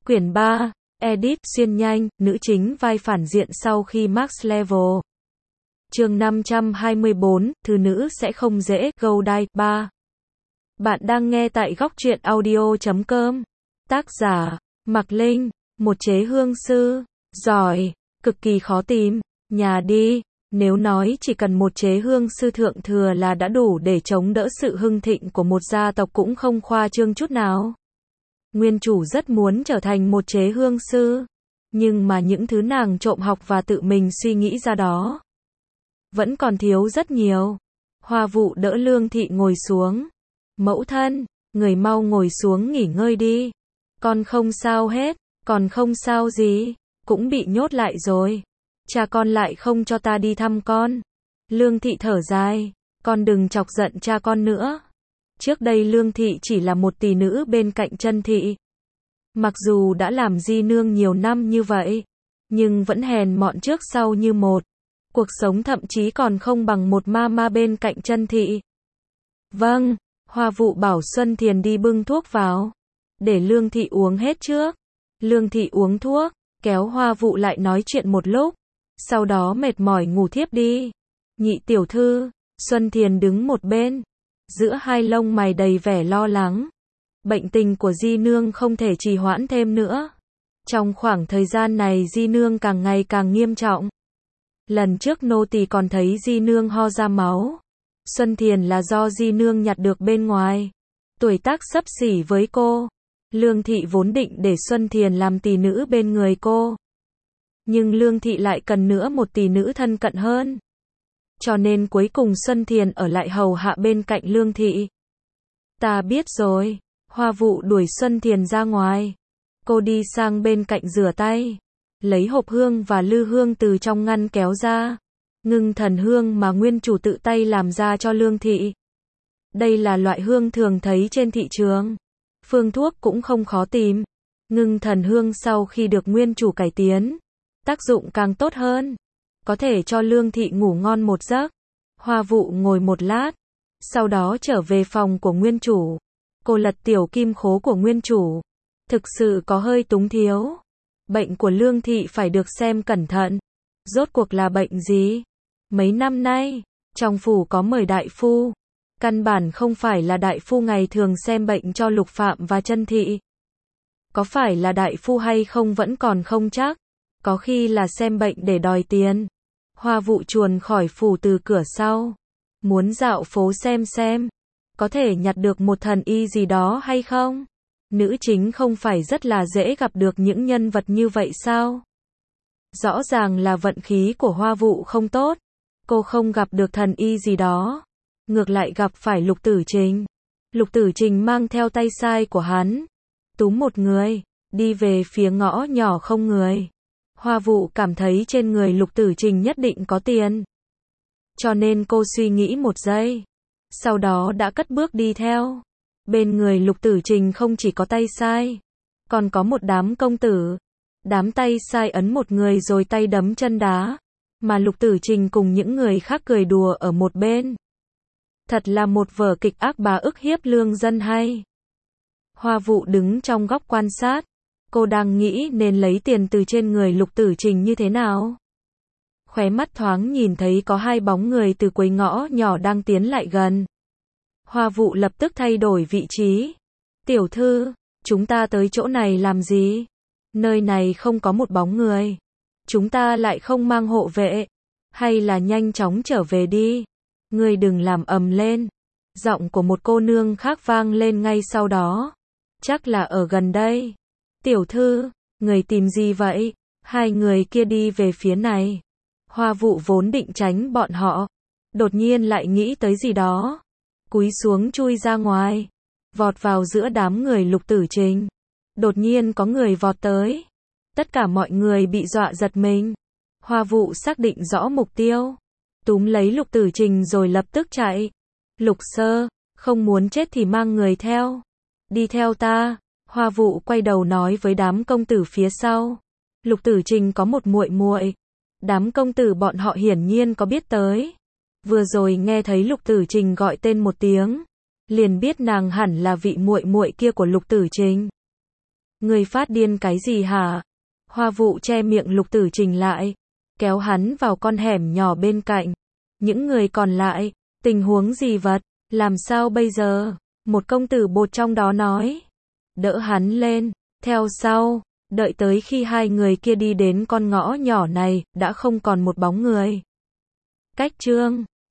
Quyển 3, Edit xuyên nhanh, nữ chính vai phản diện sau khi max level. Chương 524, thứ nữ sẽ không dễ, go die, 3. Bạn đang nghe tại góc truyện audio.com. Tác giả, Mạc Linh, một chế hương sư, giỏi, cực kỳ khó tìm, nhà đi. Nếu nói chỉ cần một chế hương sư thượng thừa là đã đủ để chống đỡ sự hưng thịnh của một gia tộc cũng không khoa trương chút nào. Nguyên chủ rất muốn trở thành một chế hương sư, nhưng mà những thứ nàng trộm học và tự mình suy nghĩ ra đó vẫn còn thiếu rất nhiều. Hoa Vụ đỡ Lương Thị ngồi xuống. Mẫu thân, người mau ngồi xuống nghỉ ngơi đi. Con không sao hết, còn không sao gì, cũng bị nhốt lại rồi. Cha con lại không cho ta đi thăm con. Lương Thị thở dài, con đừng chọc giận cha con nữa. Trước đây Lương Thị chỉ là một tỷ nữ bên cạnh Chân Thị. Mặc dù đã làm di nương nhiều năm như vậy, nhưng vẫn hèn mọn trước sau như một. Cuộc sống thậm chí còn không bằng một ma bên cạnh Chân Thị. Vâng, Hoa Vụ bảo Xuân Thiền đi bưng thuốc vào, để Lương Thị uống hết trước. Lương Thị uống thuốc, kéo Hoa Vụ lại nói chuyện một lúc, sau đó mệt mỏi ngủ thiếp đi. Nhị tiểu thư, Xuân Thiền đứng một bên, giữa hai lông mày đầy vẻ lo lắng. Bệnh tình của Di Nương không thể trì hoãn thêm nữa. Trong khoảng thời gian này Di Nương càng ngày càng nghiêm trọng. Lần trước nô tỳ còn thấy Di Nương ho ra máu. Xuân Thiền là do Di Nương nhặt được bên ngoài. Tuổi tác xấp xỉ với cô. Lương Thị vốn định để Xuân Thiền làm tỷ nữ bên người cô. Nhưng Lương Thị lại cần nữa một tỷ nữ thân cận hơn. Cho nên cuối cùng Xuân Thiền ở lại hầu hạ bên cạnh Lương Thị. Ta biết rồi. Hoa Vụ đuổi Xuân Thiền ra ngoài. Cô đi sang bên cạnh rửa tay, lấy hộp hương và lư hương từ trong ngăn kéo ra. Ngưng thần hương mà nguyên chủ tự tay làm ra cho Lương Thị. Đây là loại hương thường thấy trên thị trường. Phương thuốc cũng không khó tìm. Ngưng thần hương sau khi được nguyên chủ cải tiến, tác dụng càng tốt hơn. Có thể cho Lương Thị ngủ ngon một giấc. Hoa Vụ ngồi một lát, sau đó trở về phòng của nguyên chủ. Cô lật tiểu kim khố của nguyên chủ. Thực sự có hơi túng thiếu. Bệnh của Lương Thị phải được xem cẩn thận. Rốt cuộc là bệnh gì? Mấy năm nay, trong phủ có mời đại phu. Căn bản không phải là đại phu ngày thường xem bệnh cho Lục Phạm và Chân Thị. Có phải là đại phu hay không vẫn còn không chắc. Có khi là xem bệnh để đòi tiền. Hoa Vụ chuồn khỏi phủ từ cửa sau. Muốn dạo phố xem. Có thể nhặt được một thần y gì đó hay không? Nữ chính không phải rất là dễ gặp được những nhân vật như vậy sao? Rõ ràng là vận khí của Hoa Vụ không tốt. Cô không gặp được thần y gì đó. Ngược lại gặp phải Lục Tử Trình. Lục Tử Trình mang theo tay sai của hắn. Túm một người, đi về phía ngõ nhỏ không người. Hoa Vụ cảm thấy trên người Lục Tử Trình nhất định có tiền. Cho nên cô suy nghĩ một giây. Sau đó đã cất bước đi theo. Bên người Lục Tử Trình không chỉ có tay sai, còn có một đám công tử. Đám tay sai ấn một người rồi tay đấm chân đá. Mà Lục Tử Trình cùng những người khác cười đùa ở một bên. Thật là một vở kịch ác bá ức hiếp lương dân hay. Hoa Vụ đứng trong góc quan sát. Cô đang nghĩ nên lấy tiền từ trên người Lục Tử Trình như thế nào. Khóe mắt thoáng nhìn thấy có hai bóng người từ cuối ngõ nhỏ đang tiến lại gần. Hoa Vụ lập tức thay đổi vị trí. Tiểu thư, chúng ta tới chỗ này làm gì? Nơi này không có một bóng người. Chúng ta lại không mang hộ vệ. Hay là nhanh chóng trở về đi. Ngươi đừng làm ầm lên. Giọng của một cô nương khác vang lên ngay sau đó. Chắc là ở gần đây. Tiểu thư, người tìm gì vậy? Hai người kia đi về phía này. Hoa Vụ vốn định tránh bọn họ. Đột nhiên lại nghĩ tới gì đó. Cúi xuống chui ra ngoài. Vọt vào giữa đám người Lục Tử Trình. Đột nhiên có người vọt tới. Tất cả mọi người bị dọa giật mình. Hoa Vụ xác định rõ mục tiêu. Túm lấy Lục Tử Trình rồi lập tức chạy. Lục sơ, không muốn chết thì mang người theo. Đi theo ta. Hoa Vụ quay đầu nói với đám công tử phía sau. Lục Tử Trình có một muội muội. Đám công tử bọn họ hiển nhiên có biết tới. Vừa rồi nghe thấy Lục Tử Trình gọi tên một tiếng, liền biết nàng hẳn là vị muội muội kia của Lục Tử Trình. Người phát điên cái gì hả? Hoa vụ che miệng Lục Tử Trình lại, kéo hắn vào con hẻm nhỏ bên cạnh. Những người còn lại, tình huống gì vật? Làm sao bây giờ? Một công tử bột trong đó nói. Đỡ hắn lên, theo sau. Đợi tới khi hai người kia đi đến con ngõ nhỏ này, đã không còn một bóng người. Cách chương